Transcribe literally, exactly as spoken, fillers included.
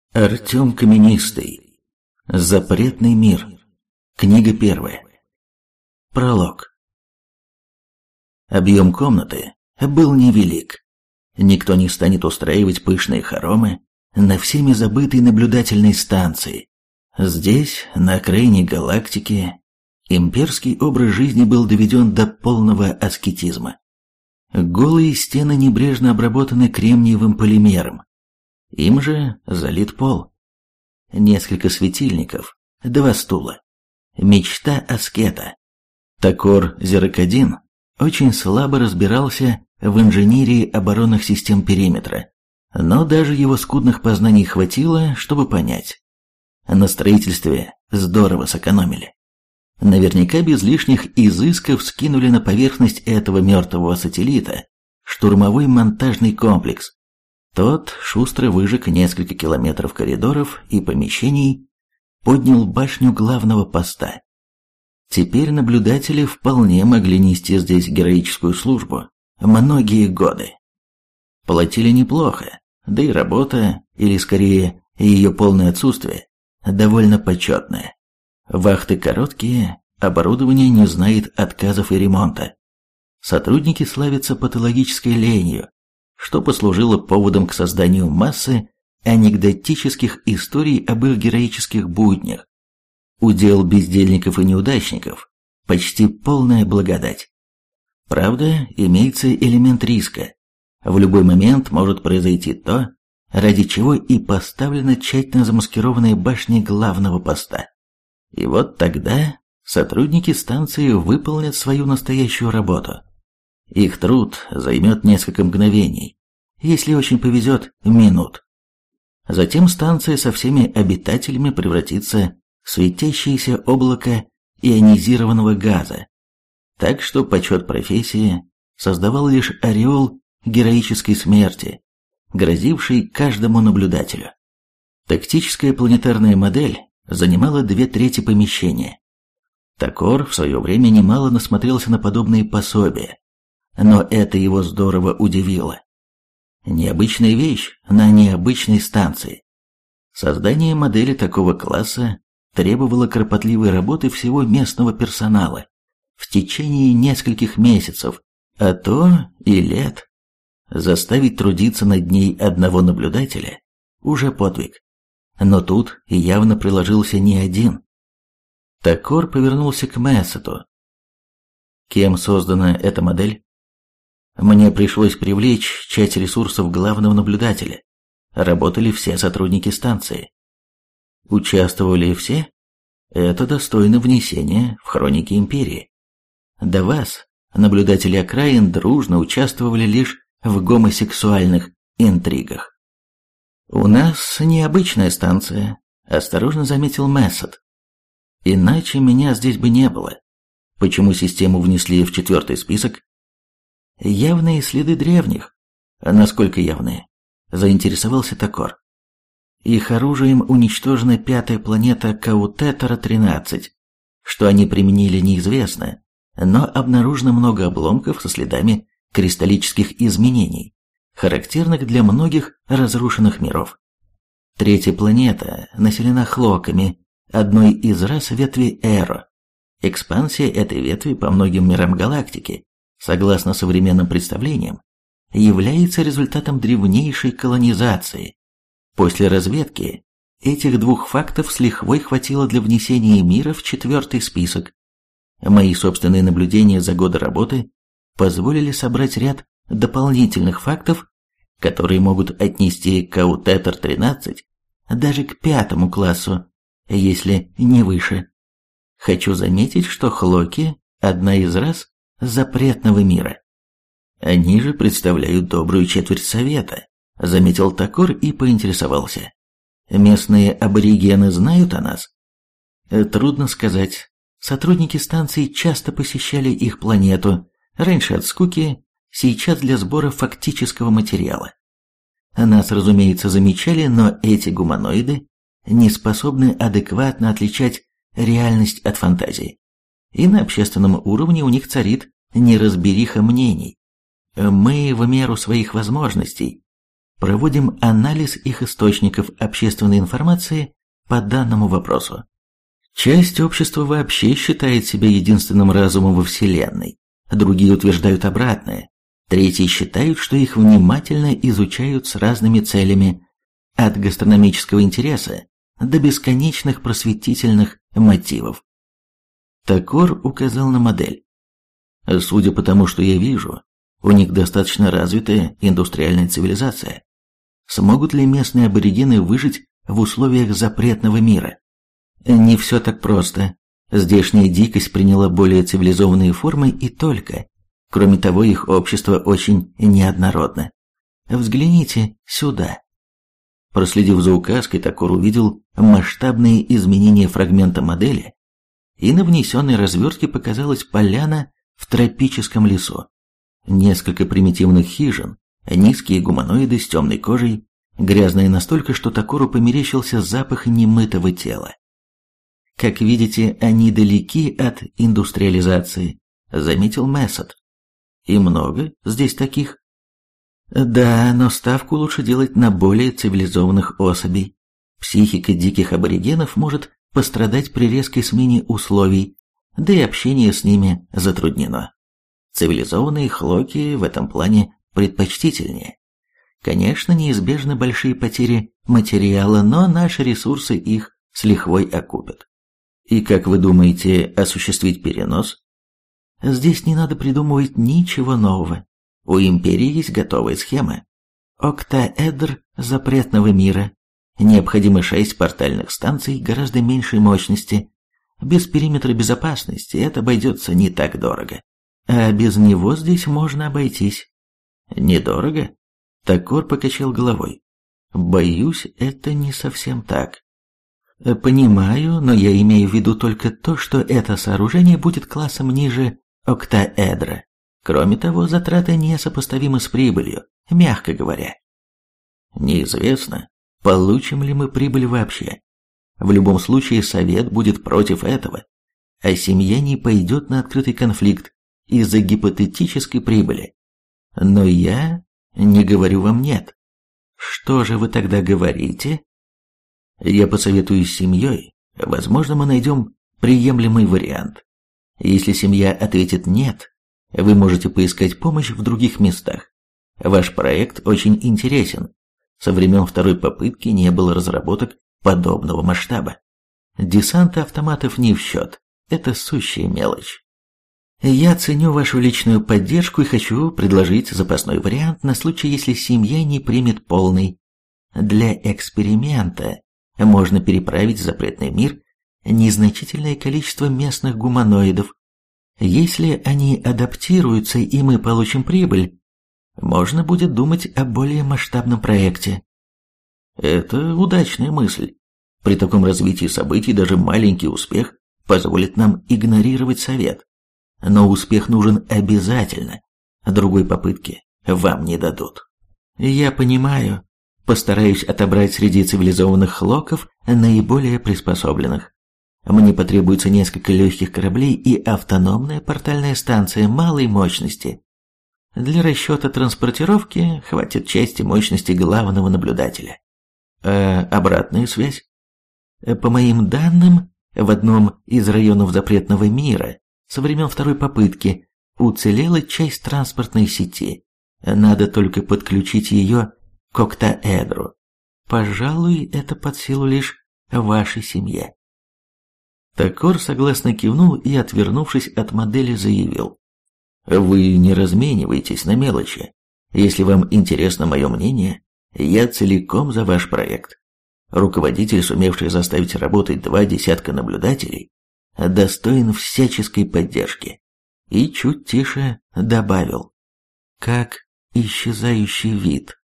Артем Каменистый. Запретный мир. Книга первая. Пролог. Объем комнаты был невелик. Никто не станет устраивать пышные хоромы на всеми забытой наблюдательной станции. Здесь, на окраине галактики, имперский образ жизни был доведен до полного аскетизма. Голые стены небрежно обработаны кремниевым полимером. Им же залит пол. Несколько светильников, два стула. Мечта аскета. Такор Зеракадин очень слабо разбирался в инженерии оборонных систем периметра, но даже его скудных познаний хватило, чтобы понять. На строительстве здорово сэкономили. Наверняка без лишних изысков скинули на поверхность этого мертвого сателлита штурмовой монтажный комплекс. Тот шустро выжег несколько километров коридоров и помещений, поднял башню главного поста. Теперь наблюдатели вполне могли нести здесь героическую службу многие годы. Платили неплохо, да и работа, или скорее ее полное отсутствие, довольно почетная. Вахты короткие, оборудование не знает отказов и ремонта. Сотрудники славятся патологической ленью, что послужило поводом к созданию массы анекдотических историй об их героических буднях. Удел бездельников и неудачников – почти полная благодать. Правда, имеется элемент риска. В любой момент может произойти то, ради чего и поставлена тщательно замаскированная башня главного поста. И вот тогда сотрудники станции выполнят свою настоящую работу. Их труд займет несколько мгновений, если очень повезет, минут. Затем станция со всеми обитателями превратится в светящееся облако ионизированного газа. Так что почет профессии создавал лишь ореол героической смерти, грозивший каждому наблюдателю. Тактическая планетарная модель занимала две трети помещения. Такор в свое время немало насмотрелся на подобные пособия, но это его здорово удивило. Необычная вещь на необычной станции. Создание модели такого класса требовало кропотливой работы всего местного персонала в течение нескольких месяцев, а то и лет. Заставить трудиться над ней одного наблюдателя – уже подвиг. Но тут явно приложился не один. Такор повернулся к Мессету. Кем создана эта модель? Мне пришлось привлечь часть ресурсов главного наблюдателя. Работали все сотрудники станции. Участвовали все? Это достойно внесения в хроники империи. До вас, наблюдатели окраин, дружно участвовали лишь в гомосексуальных интригах. «У нас необычная станция», – осторожно заметил Мессет. «Иначе меня здесь бы не было. Почему систему внесли в четвертый список?» «Явные следы древних». «Насколько явные?» – заинтересовался Такор. «Их оружием уничтожена пятая планета Каутетера-тринадцать. Что они применили, неизвестно, но обнаружено много обломков со следами кристаллических изменений, характерных для многих разрушенных миров. Третья планета населена хлоками, одной из рас ветви Эро. Экспансия этой ветви по многим мирам галактики, согласно современным представлениям, является результатом древнейшей колонизации. После разведки этих двух фактов с лихвой хватило для внесения мира в четвертый список. Мои собственные наблюдения за годы работы позволили собрать ряд дополнительных фактов, которые могут отнести Каутетер-тринадцать даже к пятому классу, если не выше. Хочу заметить, что хлоки – одна из рас запретного мира. Они же представляют добрую четверть Совета, заметил Такор и поинтересовался. Местные аборигены знают о нас? Трудно сказать. Сотрудники станции часто посещали их планету, раньше от скуки, сейчас для сбора фактического материала. Нас, разумеется, замечали, но эти гуманоиды не способны адекватно отличать реальность от фантазии. И на общественном уровне у них царит неразбериха мнений. Мы в меру своих возможностей проводим анализ их источников общественной информации по данному вопросу. Часть общества вообще считает себя единственным разумом во Вселенной, другие утверждают обратное, третьи считают, что их внимательно изучают с разными целями, от гастрономического интереса до бесконечных просветительных мотивов. Такор указал на модель. Судя по тому, что я вижу, у них достаточно развитая индустриальная цивилизация. Смогут ли местные аборигены выжить в условиях запретного мира? Не все так просто. Здешняя дикость приняла более цивилизованные формы и только. Кроме того, их общество очень неоднородно. Взгляните сюда. Проследив за указкой, Такор увидел масштабные изменения фрагмента модели, и на внесенной развертке показалась поляна в тропическом лесу. Несколько примитивных хижин, низкие гуманоиды с темной кожей, грязные настолько, что Такору померещился запах немытого тела. Как видите, они далеки от индустриализации, заметил Мессет. И много здесь таких? Да, но ставку лучше делать на более цивилизованных особей. Психика диких аборигенов может пострадать при резкой смене условий, да и общение с ними затруднено. Цивилизованные хлоки в этом плане предпочтительнее. Конечно, неизбежны большие потери материала, но наши ресурсы их с лихвой окупят. И как вы думаете осуществить перенос? Здесь не надо придумывать ничего нового. У Империи есть готовая схема. Октаэдр запретного мира. Необходимо шесть портальных станций гораздо меньшей мощности. Без периметра безопасности это обойдется не так дорого. А без него здесь можно обойтись. Недорого? Такор покачал головой. Боюсь, это не совсем так. Понимаю, но я имею в виду только то, что это сооружение будет классом ниже октаэдра. Кроме того, затраты несопоставимы с прибылью, мягко говоря. Неизвестно, получим ли мы прибыль вообще. В любом случае, совет будет против этого, а семья не пойдет на открытый конфликт из-за гипотетической прибыли. Но я не говорю вам «нет». Что же вы тогда говорите? Я посоветуюсь с семьей, возможно, мы найдем приемлемый вариант. Если семья ответит «нет», вы можете поискать помощь в других местах. Ваш проект очень интересен. Со времен второй попытки не было разработок подобного масштаба. Десант автоматов не в счет. Это сущая мелочь. Я ценю вашу личную поддержку и хочу предложить запасной вариант на случай, если семья не примет полный. Для эксперимента можно переправить в запретный мир незначительное количество местных гуманоидов. Если они адаптируются и мы получим прибыль, можно будет думать о более масштабном проекте. Это удачная мысль. При таком развитии событий даже маленький успех позволит нам игнорировать совет. Но успех нужен обязательно. Другой попытки вам не дадут. Я понимаю. Постараюсь отобрать среди цивилизованных хлоков наиболее приспособленных. Мне потребуется несколько легких кораблей и автономная портальная станция малой мощности. Для расчета транспортировки хватит части мощности главного наблюдателя. А обратная связь? По моим данным, в одном из районов запретного мира со времен второй попытки уцелела часть транспортной сети. Надо только подключить ее к октаэдру. Пожалуй, это под силу лишь вашей семье. Такор согласно кивнул и, отвернувшись от модели, заявил. Вы не размениваетесь на мелочи. Если вам интересно мое мнение, я целиком за ваш проект. Руководитель, сумевший заставить работать два десятка наблюдателей, достоин всяческой поддержки. И чуть тише добавил. Как исчезающий вид.